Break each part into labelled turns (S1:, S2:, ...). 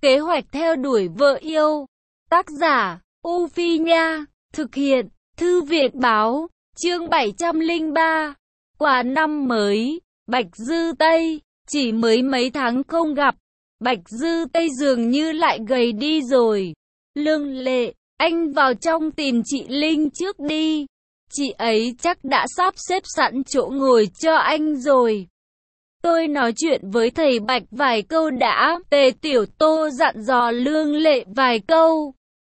S1: Kế hoạch theo đuổi vợ yêu. Tác giả, U Phi Nha. Thực hiện, Thư viện Báo. Chương 703. Quà năm mới. Bạch Dư Tây. Chỉ mới mấy tháng không gặp, Bạch Dư Tây dường như lại gầy đi rồi. Lương Lệ, anh vào trong tìm chị Linh trước đi. Chị ấy chắc đã sắp xếp sẵn chỗ ngồi cho anh rồi. Tôi nói chuyện với thầy Bạch vài câu đã. Tề Tiểu Tô dặn dò Lương Lệ vài câu,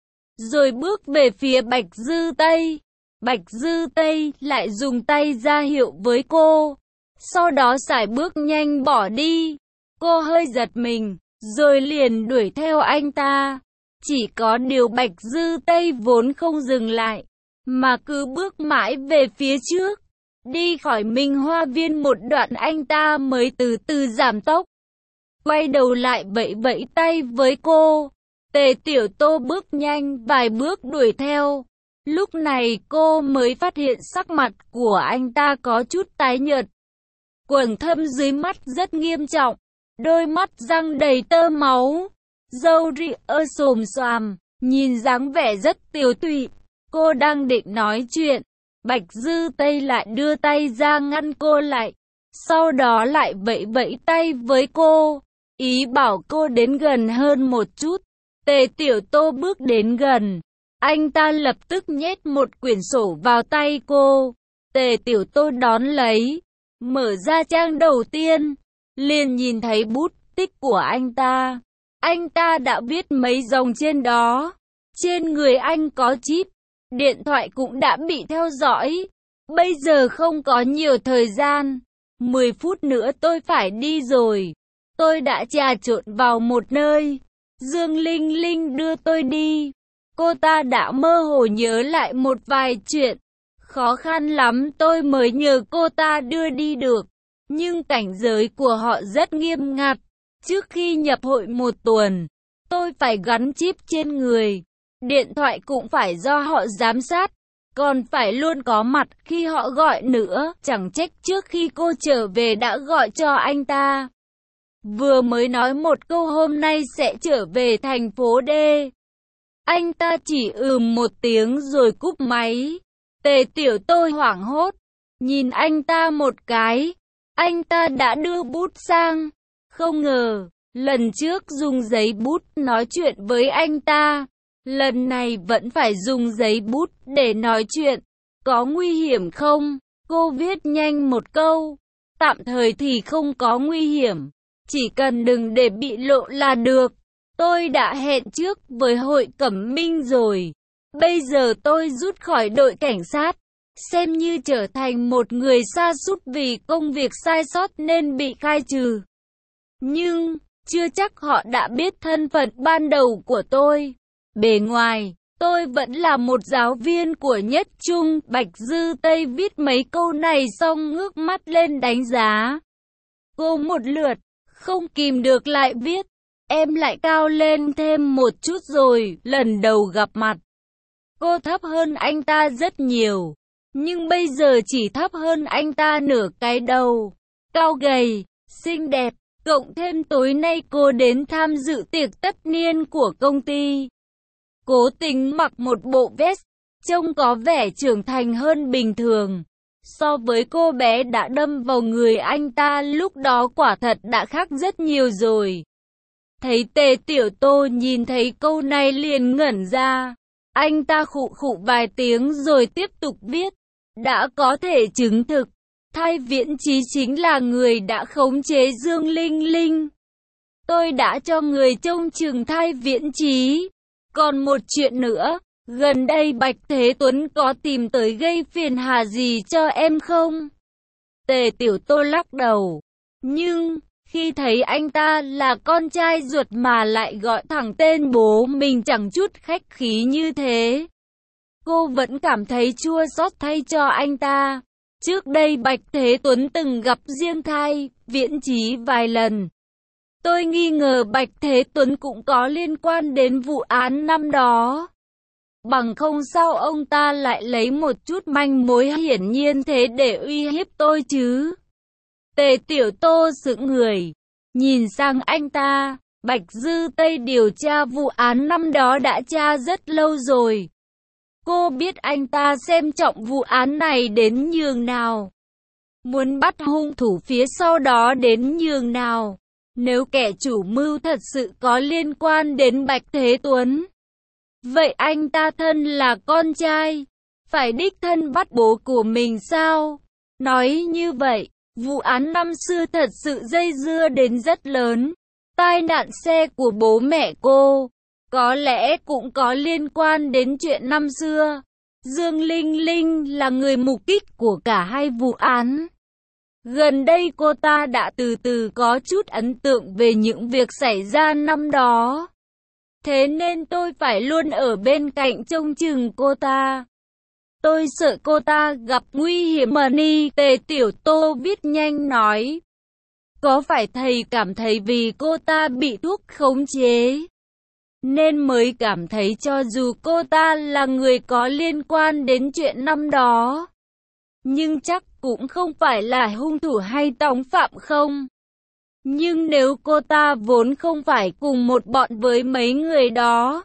S1: rồi bước về phía Bạch Dư Tây. Bạch Dư Tây lại dùng tay ra hiệu với cô, sau đó sải bước nhanh bỏ đi. Cô hơi giật mình, rồi liền đuổi theo anh ta. Chỉ có điều Bạch Dư Tây vốn không dừng lại, mà cứ bước mãi về phía trước. Đi khỏi Minh Hoa Viên một đoạn anh ta mới từ từ giảm tốc, quay đầu lại vẫy vẫy tay với cô. Tề Tiểu Tô bước nhanh vài bước đuổi theo. Lúc này cô mới phát hiện sắc mặt của anh ta có chút tái nhợt, quầng thâm dưới mắt rất nghiêm trọng, đôi mắt răng đầy tơ máu, râu ria xồm xoàm, nhìn dáng vẻ rất tiều tụy. Cô đang định nói chuyện, Bạch Dư Tây lại đưa tay ra ngăn cô lại, sau đó lại vẫy vẫy tay với cô, ý bảo cô đến gần hơn một chút. Tề Tiểu Tô bước đến gần, anh ta lập tức nhét một quyển sổ vào tay cô. Tề Tiểu Tô đón lấy, mở ra trang đầu tiên, liền nhìn thấy bút tích của anh ta. Anh ta đã viết mấy dòng trên đó. Trên người anh có chip, điện thoại cũng đã bị theo dõi. Bây giờ không có nhiều thời gian, 10 phút nữa tôi phải đi rồi. Tôi đã trà trộn vào một nơi, Dương Linh Linh đưa tôi đi. Cô ta đã mơ hồ nhớ lại một vài chuyện, khó khăn lắm tôi mới nhờ cô ta đưa đi được. Nhưng cảnh giới của họ rất nghiêm ngặt. Trước khi nhập hội một tuần, tôi phải gắn chip trên người. Điện thoại cũng phải do họ giám sát, còn phải luôn có mặt khi họ gọi nữa. Chẳng trách trước khi cô trở về đã gọi cho anh ta. Vừa mới nói một câu hôm nay sẽ trở về thành phố D. Anh ta chỉ một tiếng rồi cúp máy. Tề Tiểu Tô hoảng hốt, nhìn anh ta một cái. Anh ta đã đưa bút sang. Không ngờ, lần trước dùng giấy bút nói chuyện với anh ta, lần này vẫn phải dùng giấy bút để nói chuyện. Có nguy hiểm không? Cô viết nhanh một câu. Tạm thời thì không có nguy hiểm, chỉ cần đừng để bị lộ là được. Tôi đã hẹn trước với hội Cẩm Minh rồi. Bây giờ tôi rút khỏi đội cảnh sát, xem như trở thành một người sa sút vì công việc sai sót nên bị khai trừ. Nhưng, chưa chắc họ đã biết thân phận ban đầu của tôi. Bề ngoài, tôi vẫn là một giáo viên của Nhất Trung. Bạch Dư Tây viết mấy câu này xong ngước mắt lên đánh giá cô một lượt, không kìm được lại viết. Em lại cao lên thêm một chút rồi. Lần đầu gặp mặt, cô thấp hơn anh ta rất nhiều, nhưng bây giờ chỉ thấp hơn anh ta nửa cái đầu. Cao gầy, xinh đẹp, cộng thêm tối nay cô đến tham dự tiệc tất niên của công ty. Cố tình mặc một bộ vest, trông có vẻ trưởng thành hơn bình thường. So với cô bé đã đâm vào người anh ta lúc đó quả thật đã khác rất nhiều rồi. Thấy Tề Tiểu Tô nhìn thấy câu này liền ngẩn ra. Anh ta khụ khụ vài tiếng rồi tiếp tục viết. Đã có thể chứng thực, Thai Viễn Chí chính là người đã khống chế Dương Linh Linh. Tôi đã cho người trông chừng Thai Viễn Chí. Còn một chuyện nữa, gần đây Bạch Thế Tuấn có tìm tới gây phiền hà gì cho em không? Tề Tiểu Tô lắc đầu. Nhưng, khi thấy anh ta là con trai ruột mà lại gọi thẳng tên bố mình chẳng chút khách khí như thế, cô vẫn cảm thấy chua xót thay cho anh ta. Trước đây Bạch Thế Tuấn từng gặp riêng Thai Viễn Chí vài lần. Tôi nghi ngờ Bạch Thế Tuấn cũng có liên quan đến vụ án năm đó. Bằng không sao ông ta lại lấy một chút manh mối hiển nhiên thế để uy hiếp tôi chứ? Tề Tiểu Tô sững người, nhìn sang anh ta, Bạch Dư Tây điều tra vụ án năm đó đã tra rất lâu rồi. Cô biết anh ta xem trọng vụ án này đến nhường nào. Muốn bắt hung thủ phía sau đó đến nhường nào. Nếu kẻ chủ mưu thật sự có liên quan đến Bạch Thế Tuấn, vậy anh ta thân là con trai, phải đích thân bắt bố của mình sao? Nói như vậy, vụ án năm xưa thật sự dây dưa đến rất lớn. Tai nạn xe của bố mẹ cô, có lẽ cũng có liên quan đến chuyện năm xưa. Dương Linh Linh là người mục đích của cả hai vụ án. Gần đây cô ta đã từ từ có chút ấn tượng về những việc xảy ra năm đó. Thế nên tôi phải luôn ở bên cạnh trông chừng cô ta. Tôi sợ cô ta gặp nguy hiểm mà ni. Tề Tiểu Tô viết nhanh nói. Có phải thầy cảm thấy vì cô ta bị thuốc khống chế, nên mới cảm thấy cho dù cô ta là người có liên quan đến chuyện năm đó, nhưng chắc cũng không phải là hung thủ hay tòng phạm không? Nhưng nếu cô ta vốn không phải cùng một bọn với mấy người đó,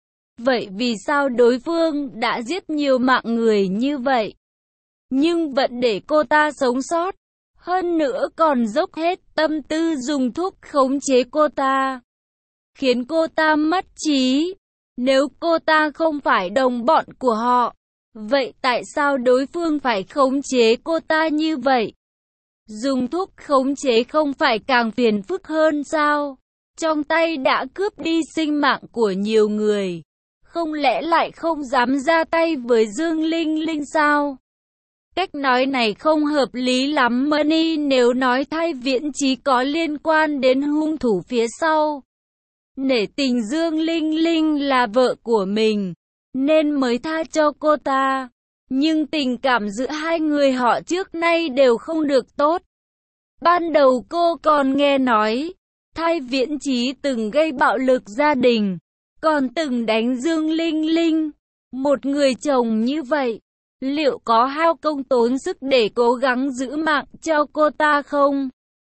S1: vậy vì sao đối phương đã giết nhiều mạng người như vậy, nhưng vẫn để cô ta sống sót? Hơn nữa còn dốc hết tâm tư dùng thuốc khống chế cô ta, khiến cô ta mất trí. Nếu cô ta không phải đồng bọn của họ, vậy tại sao đối phương phải khống chế cô ta như vậy? Dùng thuốc khống chế không phải càng phiền phức hơn sao? Trong tay đã cướp đi sinh mạng của nhiều người, không lẽ lại không dám ra tay với Dương Linh Linh sao? Cách nói này không hợp lý lắm Money. Nếu nói Thay Viễn Chí có liên quan đến hung thủ phía sau, nể tình Dương Linh Linh là vợ của mình, nên mới tha cho cô ta. Nhưng tình cảm giữa hai người họ trước nay đều không được tốt. Ban đầu cô còn nghe nói, Thay Viễn Chí từng gây bạo lực gia đình, còn từng đánh Dương Linh Linh. Một người chồng như vậy, liệu có hao công tốn sức để cố gắng giữ mạng cho cô ta không?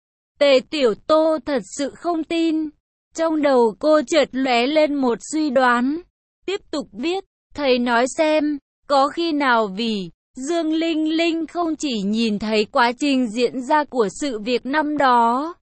S1: Tề Tiểu Tô thật sự không tin. Trong đầu cô chợt lóe lên một suy đoán. Tiếp tục viết, thầy nói xem, có khi nào vì Dương Linh Linh không chỉ nhìn thấy quá trình diễn ra của sự việc năm đó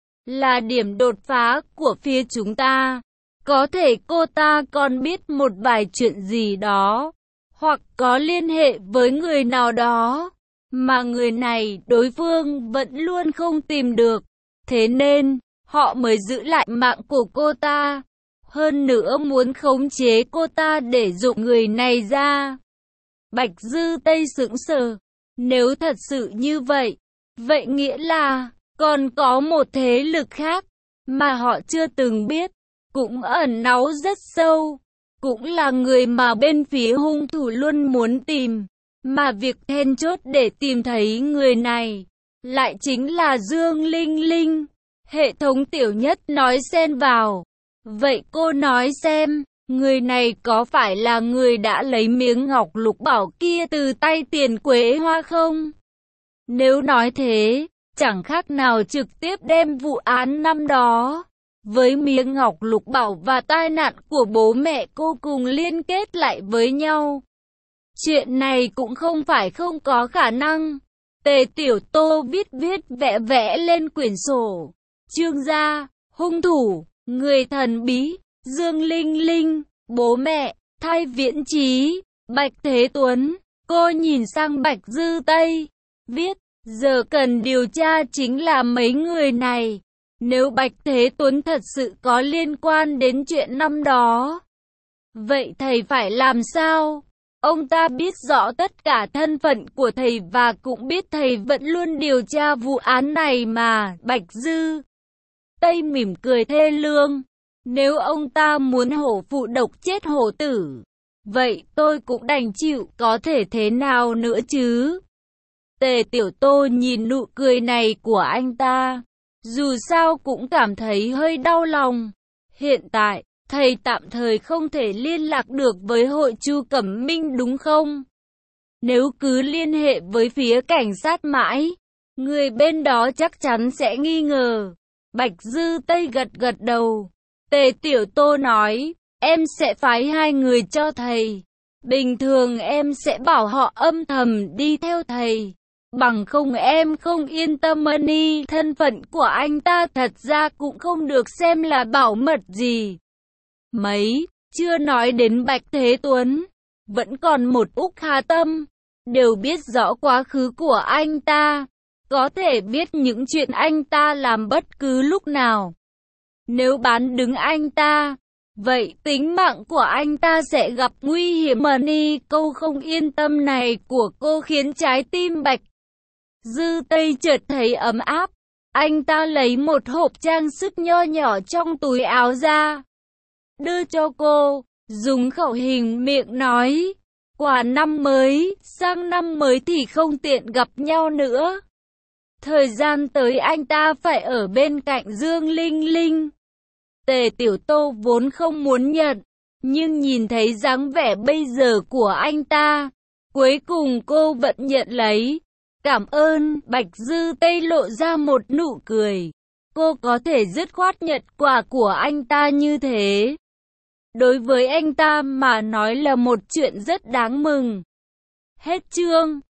S1: là điểm đột phá của phía chúng ta, có thể cô ta còn biết một vài chuyện gì đó, hoặc có liên hệ với người nào đó, mà người này đối phương vẫn luôn không tìm được. Thế nên, họ mới giữ lại mạng của cô ta. Hơn nữa muốn khống chế cô ta để dụ người này ra. Bạch Dư Tây sững sờ. Nếu thật sự như vậy, vậy nghĩa là còn có một thế lực khác mà họ chưa từng biết, cũng ẩn náu rất sâu, cũng là người mà bên phía hung thủ luôn muốn tìm, mà việc then chốt để tìm thấy người này lại chính là Dương Linh Linh. Hệ thống Tiểu Nhất nói xen vào. Vậy cô nói xem, người này có phải là người đã lấy miếng ngọc lục bảo kia từ tay Tiền Quế Hoa không? Nếu nói thế, chẳng khác nào trực tiếp đem vụ án năm đó với miếng ngọc lục bảo và tai nạn của bố mẹ cô cùng liên kết lại với nhau. Chuyện này cũng không phải không có khả năng. Tề Tiểu Tô viết vẽ vẽ lên quyển sổ. Trương gia, hung thủ, người thần bí, Dương Linh Linh, bố mẹ, Thay Viễn Chí, Bạch Thế Tuấn. Cô nhìn sang Bạch Dư Tây, viết, giờ cần điều tra chính là mấy người này. Nếu Bạch Thế Tuấn thật sự có liên quan đến chuyện năm đó, vậy thầy phải làm sao? Ông ta biết rõ tất cả thân phận của thầy và cũng biết thầy vẫn luôn điều tra vụ án này mà. Bạch Dư Tây mỉm cười thê lương. Nếu ông ta muốn hổ phụ độc chết hổ tử, vậy tôi cũng đành chịu, có thể thế nào nữa chứ? Tề Tiểu Tô nhìn nụ cười này của anh ta, dù sao cũng cảm thấy hơi đau lòng. Hiện tại, thầy tạm thời không thể liên lạc được với hội Chu Cẩm Minh đúng không? Nếu cứ liên hệ với phía cảnh sát mãi, người bên đó chắc chắn sẽ nghi ngờ. Bạch Dư Tây gật gật đầu. Tề Tiểu Tô nói, em sẽ phái 2 người cho thầy. Bình thường em sẽ bảo họ âm thầm đi theo thầy. Bằng không em không yên tâm Money. Thân phận của anh ta thật ra cũng không được xem là bảo mật gì mấy. Chưa nói đến Bạch Thế Tuấn, vẫn còn một Úc Hà Tâm. Đều biết rõ quá khứ của anh ta, có thể biết những chuyện anh ta làm bất cứ lúc nào. Nếu bán đứng anh ta, vậy tính mạng của anh ta sẽ gặp nguy hiểm. Money, câu không yên tâm này của cô khiến trái tim Bạch Dư Tây chợt thấy ấm áp. Anh ta lấy một hộp trang sức nho nhỏ trong túi áo ra, đưa cho cô, dùng khẩu hình miệng nói, quà năm mới, sang năm mới thì không tiện gặp nhau nữa. Thời gian tới anh ta phải ở bên cạnh Dương Linh Linh. Tề Tiểu Tô vốn không muốn nhận, nhưng nhìn thấy dáng vẻ bây giờ của anh ta, cuối cùng cô vẫn nhận lấy. Cảm ơn, Bạch Dư Tây lộ ra một nụ cười. Cô có thể dứt khoát nhận quà của anh ta như thế. Đối với anh ta mà nói là một chuyện rất đáng mừng. Hết chương.